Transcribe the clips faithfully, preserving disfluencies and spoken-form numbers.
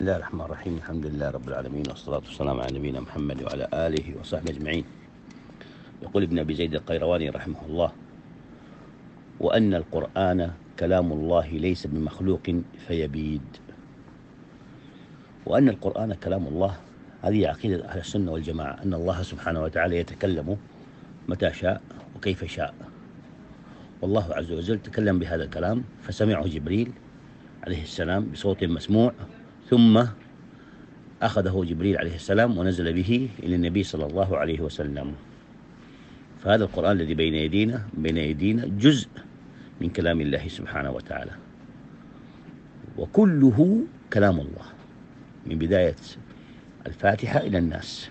بسم الله الرحمن الرحيم. الحمد لله رب العالمين، والصلاة والسلام على نبينا محمد وعلى آله وصحبه أجمعين. يقول ابن أبي زيد القيرواني رحمه الله: وأن القرآن كلام الله ليس بمخلوق فيبيد. وأن القرآن كلام الله، هذه عقيدة أهل السنة والجماعة، أن الله سبحانه وتعالى يتكلم متى شاء وكيف شاء. والله عز وجل تكلم بهذا الكلام فسمعه جبريل عليه السلام بصوت مسموع، ثم أخذه جبريل عليه السلام ونزل به إلى النبي صلى الله عليه وسلم. فهذا القرآن الذي بين يدينا بين يدينا جزء من كلام الله سبحانه وتعالى، وكله كلام الله من بداية الفاتحة إلى الناس.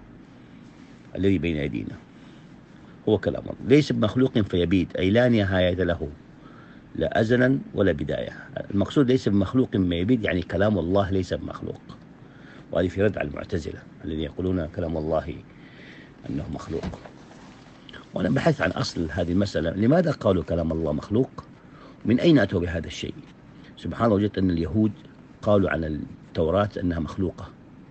الذي بين يدينا هو كلام الله، ليس بمخلوق فيبيد، أي لا نهاية له، لا أزلا ولا بداية. المقصود ليس بمخلوق ما يبيد، يعني كلام الله ليس بمخلوق. وهذه في رد على المعتزلة الذين يقولون كلام الله أنه مخلوق. وأنا بحثت عن أصل هذه المسألة، لماذا قالوا كلام الله مخلوق؟ من أين أتوا بهذا الشيء؟ سبحان الله، وجدت أن اليهود قالوا عن التوراة أنها مخلوقة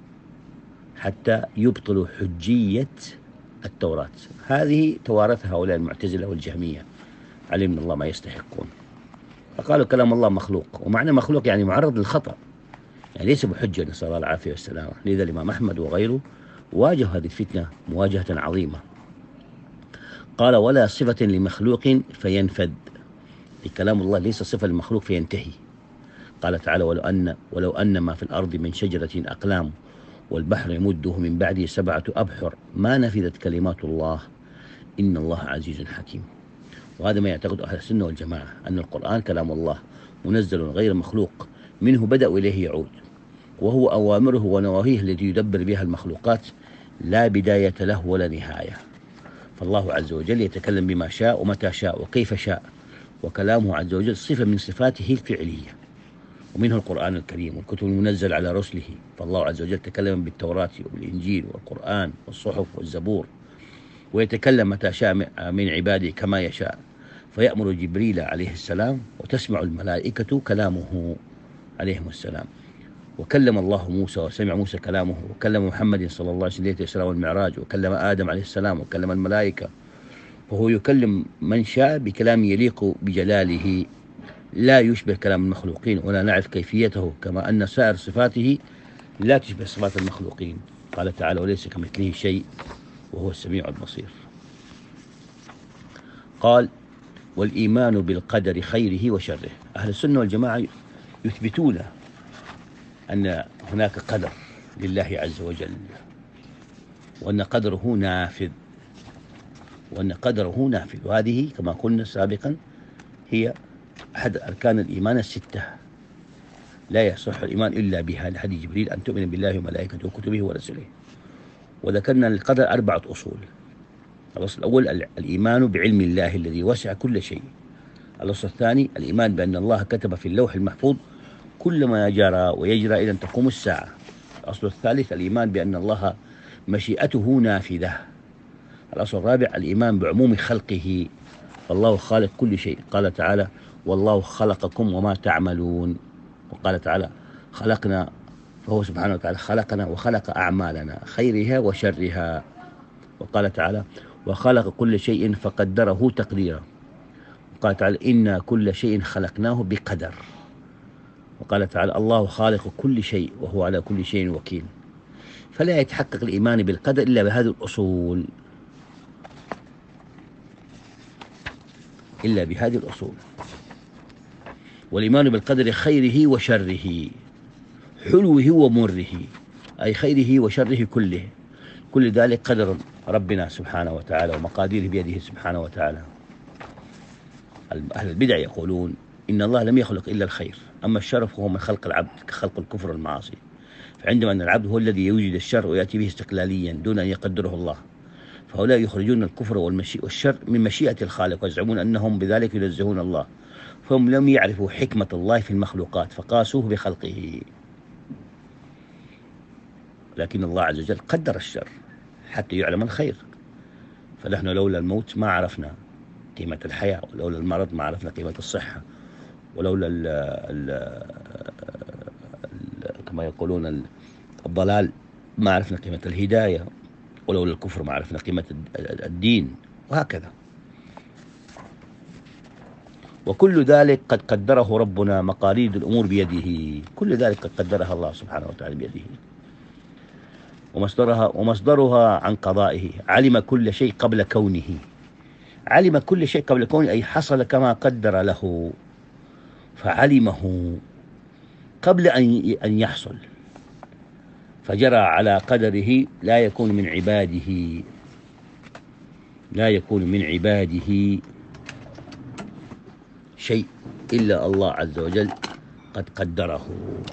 حتى يبطلوا حجية التوراة. هذه توارثها هؤلاء المعتزلة والجهمية عليهم من الله ما يستحقون، فقالوا كلام الله مخلوق. ومعنى مخلوق يعني معرض للخطأ، يعني ليس بحجة، نسأل الله العافية والسلامة. لذا الإمام أحمد وغيره واجه هذه الفتنة مواجهة عظيمة. قال: ولا صفة لمخلوق فينفذ، كلام الله ليس صفة لمخلوق فينتهي. قال تعالى: ولو أن, ولو أن ما في الأرض من شجرة أقلام والبحر يمده من بعده سبعة أبحر ما نفذت كلمات الله إن الله عزيز حكيم. وهذا ما يعتقد أهل السنة والجماعة، أن القرآن كلام الله منزل غير مخلوق، منه بدأ وإليه يعود، وهو أوامره ونواهيه التي يدبر بها المخلوقات، لا بداية له ولا نهاية. فالله عز وجل يتكلم بما شاء ومتى شاء وكيف شاء، وكلامه عز وجل صفة من صفاته الفعلية، ومنه القرآن الكريم والكتب المنزل على رسله. فالله عز وجل تكلم بالتوراة وبالإنجيل والقرآن والصحف والزبور، ويتكلم متى شاء من عباده كما يشاء، فيأمر جبريل عليه السلام وتسمع الملائكة كلامه عليهم السلام. وكلم الله موسى وسمع موسى كلامه، وكلم محمد صلى الله عليه وسلم ليلة الإسراء والمعراج، وكلم آدم عليه السلام، وكلم الملائكة. وهو يكلم من شاء بكلام يليق بجلاله، لا يشبه كلام المخلوقين ولا نعرف كيفيته، كما أن سائر صفاته لا تشبه صفات المخلوقين. قال تعالى: وليس كمثله شيء وهو السميع البصير. قال: والإيمان بالقدر خيره وشره. أهل السنة والجماعة يثبتون أن هناك قدر لله عز وجل، وأن قدره نافذ، وأن قدره نافذ. وهذه كما قلنا سابقا هي أحد أركان الإيمان الستة، لا يصح الإيمان إلا بها، لحديث جبريل: أن تؤمن بالله وملائكته وكتبه ورسله. وذكرنا للقدر أربعة أصول. الأصل الأول الإيمان بعلم الله الذي وسع كل شيء. الأصل الثاني الإيمان بأن الله كتب في اللوح المحفوظ كل ما جرى ويجرى إلى أن تقوم الساعة. الأصل الثالث الإيمان بأن الله مشيئته نافذة. الأصل الرابع الإيمان بعموم خلقه، فالله خالق كل شيء. قال تعالى: والله خلقكم وما تعملون. وقال تعالى: خلقنا، فهو سبحانه وتعالى خلقنا وخلق أعمالنا خيرها وشرها. وقال تعالى: وخلق كل شيء فقدره تقديرا. وقال تعالى: إنا كل شيء خلقناه بقدر. وقال تعالى: الله خالق كل شيء وهو على كل شيء وكيل. فلا يتحقق الإيمان بالقدر إلا بهذه الأصول، إلا بهذه الأصول. والإيمان بالقدر خيره وشره، حلوه ومره، أي خيره وشره كله، كل ذلك قدر ربنا سبحانه وتعالى ومقاديره بيده سبحانه وتعالى. أهل البدع يقولون إن الله لم يخلق إلا الخير، أما الشر فهو من خلق العبد كخلق الكفر والمعاصي. فعندما أن العبد هو الذي يوجد الشر ويأتي به استقلاليا دون أن يقدره الله، فهؤلاء يخرجون الكفر والشر من مشيئة الخالق، ويزعمون أنهم بذلك ينزهون الله، فهم لم يعرفوا حكمة الله في المخلوقات فقاسوه بخلقه. لكن الله عز وجل قدر الشر حتى يعلم الخير. فنحن لولا الموت ما عرفنا قيمة الحياة، ولولا المرض ما عرفنا قيمة الصحة، ولولا ال ال كما يقولون الضلال ما عرفنا قيمة الهداية، ولولا الكفر ما عرفنا قيمة الدين، وهكذا. وكل ذلك قد قدره ربنا، مقاليد الأمور بيده، كل ذلك قد قدرها الله سبحانه وتعالى بيده، ومصدرها ومصدرها عن قضائه. علم كل شيء قبل كونه، علم كل شيء قبل كونه أي حصل كما قدر له، فعلمه قبل أن يحصل، فجرى على قدره. لا يكون من عباده لا يكون من عباده شيء إلا الله عز وجل قد قدره.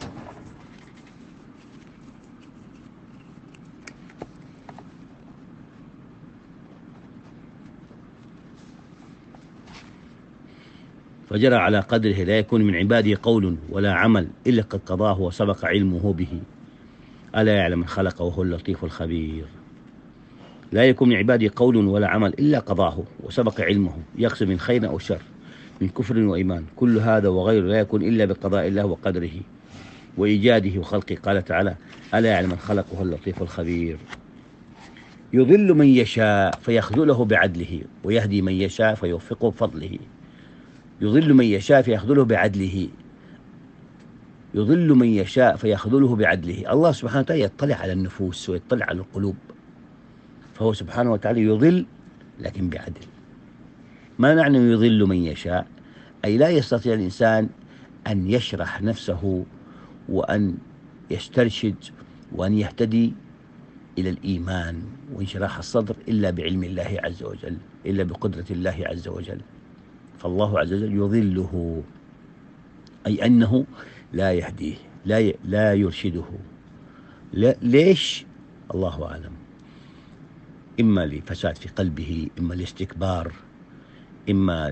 فجرى على قدره. لا يكون من عباده قول ولا عمل إلا قد قضاه وسبق علمه به. ألا يعلم من خلق وهو اللطيف الخبير. لا يكون من عباده قول ولا عمل إلا قضاه وسبق علمه، يقصد من خير أو شر، من كفر وإيمان، كل هذا وغيره لا يكون إلا بقضاء الله وقدره وإيجاده وخلقه. قال تعالى: ألا يعلم من خلق وهو اللطيف الخبير. يضل من يشاء فيخذله بعدله، ويهدي من يشاء فيوفقه بفضله. يضل من يشاء فيخذله بعدله، يضل من يشاء فيخذله بعدله. الله سبحانه وتعالى يطلع على النفوس ويطلع على القلوب، فهو سبحانه وتعالى يضل لكن بعدل. ما معنى يضل من يشاء؟ أي لا يستطيع الإنسان أن يشرح نفسه وأن يسترشد وأن يهتدي إلى الإيمان وانشراح الصدر إلا بعلم الله عز وجل، إلا بقدرة الله عز وجل. فالله عز وجل يضله، أي أنه لا يهديه، لا ي... لا يرشده. لا... ليش؟ الله أعلم. إما لفساد في قلبه، إما لاستكبار، إما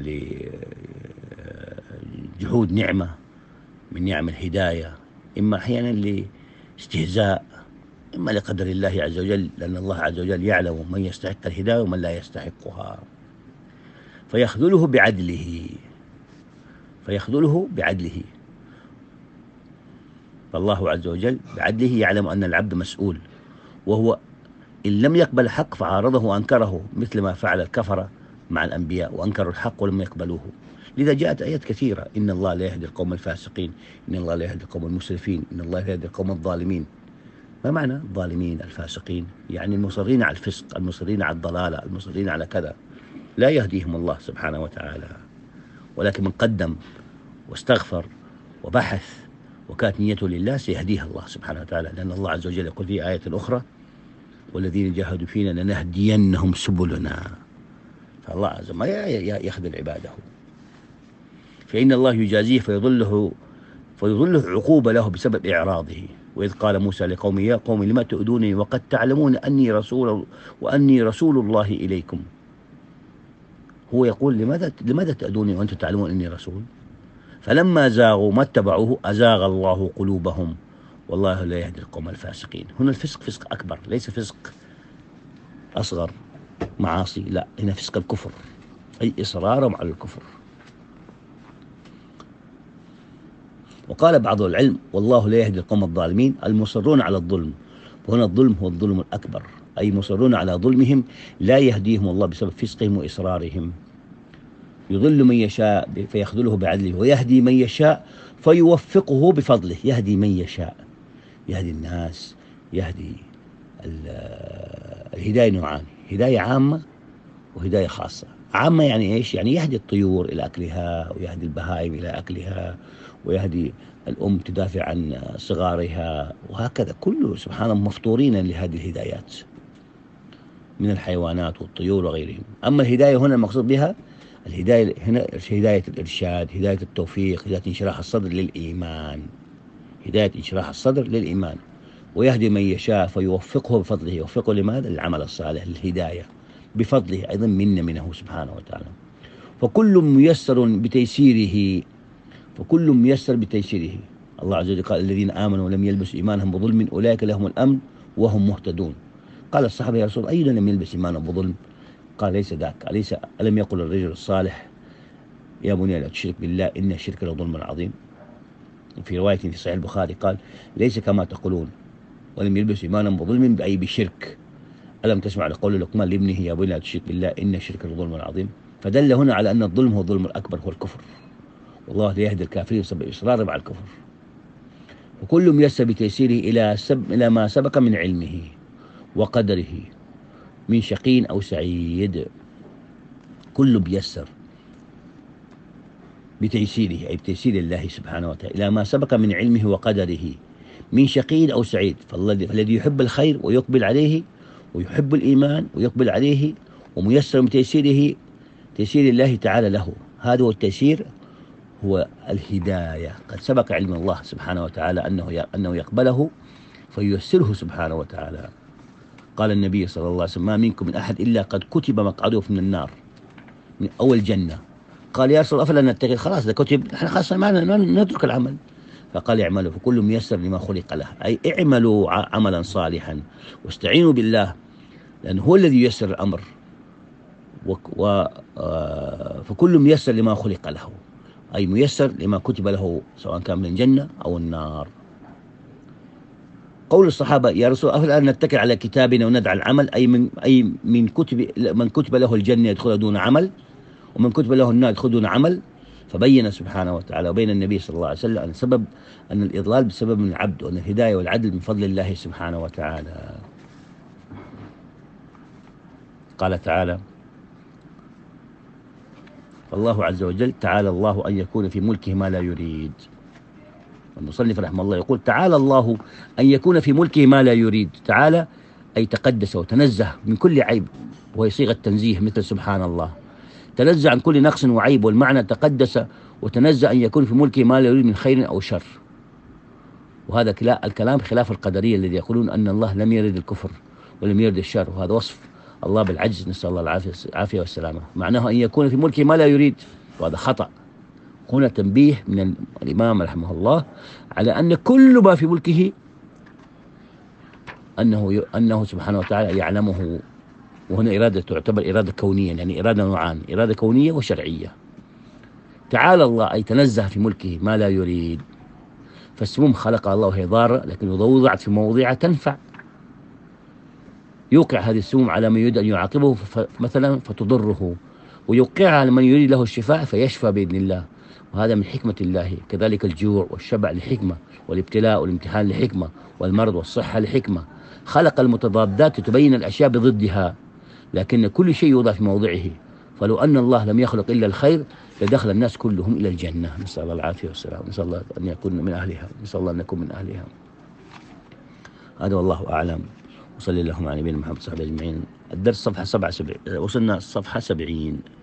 لجحود نعمة من نعم الهداية، إما أحيانا لاستهزاء، إما لقدر الله عز وجل، لأن الله عز وجل يعلم من يستحق الهداية ومن لا يستحقها. فيخذله بعدله، فيخذله بعدله. فالله عز وجل بعدله يعلم أن العبد مسؤول، وهو إن لم يقبل الحق فعارضه وأنكره، مثل ما فعل الكفرة مع الأنبياء، وأنكروا الحق ولم يقبلوه. لذا جاءت آيات كثيرة: إن الله لا يهدي القوم الفاسقين، إن الله لا يهدي القوم المسرفين، إن الله لا يهدي القوم الظالمين. ما معنى الظالمين الفاسقين؟ يعني المصرين على الفسق، المصرين على الضلالة، المصرين على كذا، لا يهديهم الله سبحانه وتعالى. ولكن من قدم واستغفر وبحث وكانت نيته لله سيهديها الله سبحانه وتعالى، لأن الله عز وجل يقول في آية أخرى: والذين جاهدوا فينا لنهدينهم سبلنا. فالله عز وجل ما يخذل عباده، فإن الله يجازيه فيظله فيظله عقوبة له بسبب إعراضه. وإذ قال موسى لقومه: يا قوم لما تؤذونني وقد تعلمون أني رسول وأني رسول الله إليكم. هو يقول: لماذا لماذا تؤذوني وأنتم تعلمون أني رسول؟ فلما زاغوا ما اتبعوه أزاغ الله قلوبهم والله لا يهدي القوم الفاسقين. هنا الفسق فسق أكبر، ليس فسق أصغر معاصي، لا، هنا فسق الكفر، أي إصرارهم على الكفر. وقال بعض العلم: والله لا يهدي القوم الظالمين، المصرون على الظلم. وهنا الظلم هو الظلم الأكبر، أي مصرون على ظلمهم لا يهديهم الله بسبب فسقهم وإصرارهم. يضل من يشاء فيخذله بعدله، ويهدي من يشاء فيوفقه بفضله. يهدي من يشاء، يهدي الناس، يهدي الهداية نوعان: هداية عامة وهداية خاصة. عامة يعني إيش؟ يعني يهدي الطيور إلى أكلها، ويهدي البهائم إلى أكلها، ويهدي الأم تدافع عن صغارها، وهكذا. كله سبحانه مفطورين لهذه الهدايات من الحيوانات والطيور وغيرهم. أما الهداية هنا المقصود بها الهداية هنا هداية الإرشاد، هداية التوفيق، هداية انشراح الصدر للإيمان، هداية انشراح الصدر للإيمان. ويهدي من يشاء فيوفقه بفضله. يوفقه لماذا؟ للعمل الصالح، للهداية بفضله، أيضا منة منه سبحانه وتعالى. فكل ميسر بتيسيره، فكل ميسر بتيسيره. الله عز وجل قال: الذين آمنوا ولم يلبسوا إيمانهم بظلم أولئك لهم الأمن وهم مهتدون. قال الصحابة: يا رسول الله، أينا لم يلبس إيمانه بظلم؟ قال: ليس ذاك، أليس ألم يقل الرجل الصالح: يا بني لا تشرك بالله إن الشرك لظلم عظيم؟ في رواية في صحيح البخاري قال: ليس كما تقولون ولم يلبس إيمانا بظلم بأي بشرك. ألم تسمع لقول لقمان لابنه يا بني لا تشرك بالله إن الشرك لظلم عظيم. فدل هنا على أن الظلم هو الظلم الأكبر، هو الكفر، والله لا يهدي الكافرين بسبب إصرارهم على الكفر. وكل ميسر بتيسيره إلى سب إلى ما سبق من علمه وقدره من شقي أو سعيد. كل بيسر بتيسيره أي بتيسير الله سبحانه وتعالى إلى ما سبق من علمه وقدره من شقي أو سعيد. فالذي يحب الخير ويقبل عليه ويحب الإيمان ويقبل عليه وميسر بتيسيره تيسير الله تعالى له، هذا هو التيسير، هو الهداية. قد سبق علم الله سبحانه وتعالى أنه أنه يقبله فييسره سبحانه وتعالى. قال النبي صلى الله عليه وسلم: ما منكم من أحد إلا قد كتب مقعده من النار من أول جنة. قال: يا رسول الله أفلا نتقي؟ خلاص إذا كتب نحن خلاص ما نترك العمل. فقال: اعملوا فكل ميسر لما خلق له، أي اعملوا عملا صالحا واستعينوا بالله لأنه هو الذي ييسر الأمر، و فكل ميسر لما خلق له، أي ميسر لما كتب له سواء كان من الجنة أو النار. قول الصحابة: يا رسول الله أفلا نتكل على كتابنا وندع العمل؟ أي من أي من كتب من كتب له الجنة يدخل دون عمل، ومن كتب له النار يدخل دون عمل. فبين سبحانه وتعالى وبين النبي صلى الله عليه وسلم أن سبب أن الإضلال بسبب من العبد، وأن الهداية والعدل من فضل الله سبحانه وتعالى. قال تعالى: الله عز وجل: تعالى الله أن يكون في ملكه ما لا يريد. المصنف رحمه الله يقول: تعالى الله أن يكون في ملكه ما لا يريد. تعالى أي تقدس وتنزه من كل عيب، وهي صيغة تنزيه مثل سبحان الله، تنزه عن كل نقص وعيب، والمعنى تقدس وتنزه أن يكون في ملكه ما لا يريد من خير أو شر. وهذا الكلام خلاف القدرية الذي يقولون أن الله لم يرد الكفر ولم يرد الشر، وهذا وصف الله بالعجز، نسأل الله العافية والسلامة. معناه أن يكون في ملكه ما لا يريد، وهذا خطأ. هنا تنبيه من الإمام رحمه الله على أن كل ما في ملكه أنه أنه سبحانه وتعالى يعلمه. وهنا إرادة تعتبر إرادة كونية، يعني إرادة نوعان: إرادة كونية وشرعية. تعالى الله أي تنزه في ملكه ما لا يريد. فالسموم خلق الله وهي ضارة، لكن إذا وضعت في موضعها تنفع. يوقع هذه السموم على من يريد أن يعاقبه مثلا فتضره، ويوقعها على من يريد له الشفاء فيشفى بإذن الله، وهذا من حكمة الله. كذلك الجوع والشبع لحكمة، والابتلاء والامتحان لحكمة، والمرض والصحة لحكمة. خلق المتضادات لتبين الأشياء بضدها، لكن كل شيء يوضع في موضعه. فلو أن الله لم يخلق إلا الخير لدخل الناس كلهم إلى الجنة، نسأل الله العافية والسلام، نسأل الله أن يكون من أهلها، نسأل الله أن نكون من أهلها. هذا والله أعلم. وصلى اللهم على نبينا محمد صلى الله عليه وسلم أجمعين. الدرس صفحة سبعة سبعين، وصلنا الصفحة سبعين.